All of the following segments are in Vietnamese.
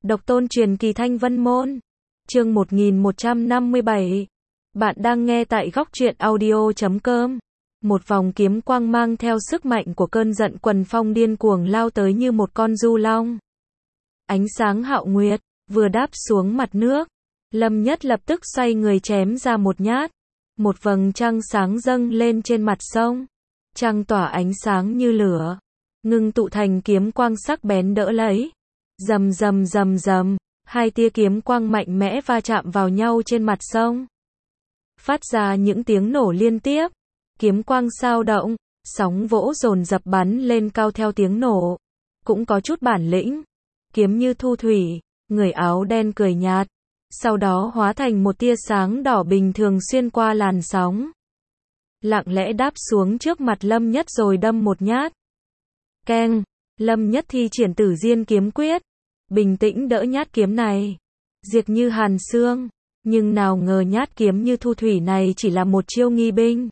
Độc tôn truyền kỳ Thanh Vân Môn. Chương 1157. Bạn đang nghe tại góc truyện audio.com. Một vòng kiếm quang mang theo sức mạnh của cơn giận quần phong điên cuồng lao tới như một con du long. Ánh sáng hạo nguyệt vừa đáp xuống mặt nước, Lâm Nhất lập tức xoay người chém ra một nhát. Một vầng trăng sáng dâng lên trên mặt sông. Trăng tỏa ánh sáng như lửa, ngưng tụ thành kiếm quang sắc bén đỡ lấy. Rầm rầm rầm rầm, hai tia kiếm quang mạnh mẽ va chạm vào nhau trên mặt sông. Phát ra những tiếng nổ liên tiếp, kiếm quang sao động, sóng vỗ dồn dập bắn lên cao theo tiếng nổ. Cũng có chút bản lĩnh, kiếm như thu thủy, người áo đen cười nhạt, sau đó hóa thành một tia sáng đỏ bình thường xuyên qua làn sóng. Lặng lẽ đáp xuống trước mặt Lâm Nhất rồi đâm một nhát. Keng, Lâm Nhất thi triển Tử Diên kiếm quyết, bình tĩnh đỡ nhát kiếm này, diệt như hàn xương, nhưng nào ngờ nhát kiếm như thu thủy này chỉ là một chiêu nghi binh.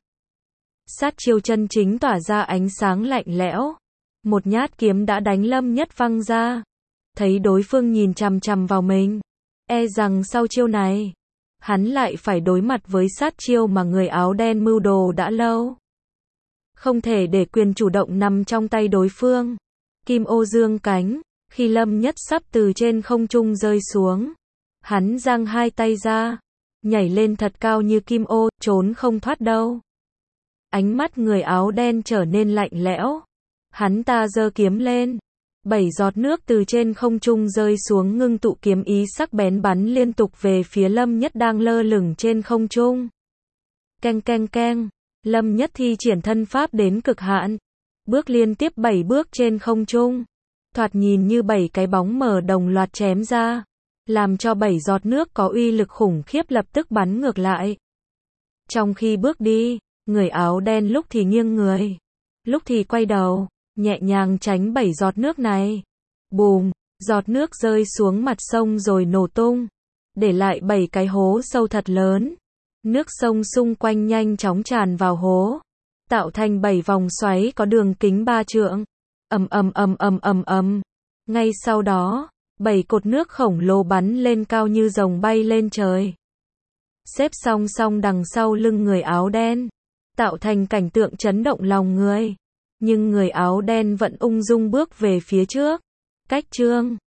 Sát chiêu chân chính tỏa ra ánh sáng lạnh lẽo, một nhát kiếm đã đánh Lâm Nhất văng ra. Thấy đối phương nhìn chằm chằm vào mình, e rằng sau chiêu này, hắn lại phải đối mặt với sát chiêu mà người áo đen mưu đồ đã lâu. Không thể để quyền chủ động nằm trong tay đối phương. Kim ô dương cánh, khi Lâm Nhất sắp từ trên không trung rơi xuống, hắn giang hai tay ra, nhảy lên thật cao như kim ô, trốn không thoát đâu. Ánh mắt người áo đen trở nên lạnh lẽo. Hắn ta giơ kiếm lên, 7 giọt nước từ trên không trung rơi xuống ngưng tụ kiếm ý sắc bén bắn liên tục về phía Lâm Nhất đang lơ lửng trên không trung. Keng keng keng, Lâm Nhất thi triển thân pháp đến cực hạn, bước liên tiếp 7 bước trên không trung, thoạt nhìn như 7 cái bóng mờ đồng loạt chém ra, làm cho 7 giọt nước có uy lực khủng khiếp lập tức bắn ngược lại. Trong khi bước đi, người áo đen lúc thì nghiêng người, lúc thì quay đầu, nhẹ nhàng tránh 7 giọt nước này. Bùm, giọt nước rơi xuống mặt sông rồi nổ tung, để lại 7 cái hố sâu thật lớn. Nước sông xung quanh nhanh chóng tràn vào hố, tạo thành 7 vòng xoáy có đường kính 3 trượng. Ầm ầm ầm ầm ầm ầm. Ngay sau đó, 7 cột nước khổng lồ bắn lên cao như rồng bay lên trời, xếp song song đằng sau lưng người áo đen, tạo thành cảnh tượng chấn động lòng người. Nhưng người áo đen vẫn ung dung bước về phía trước. Cách chương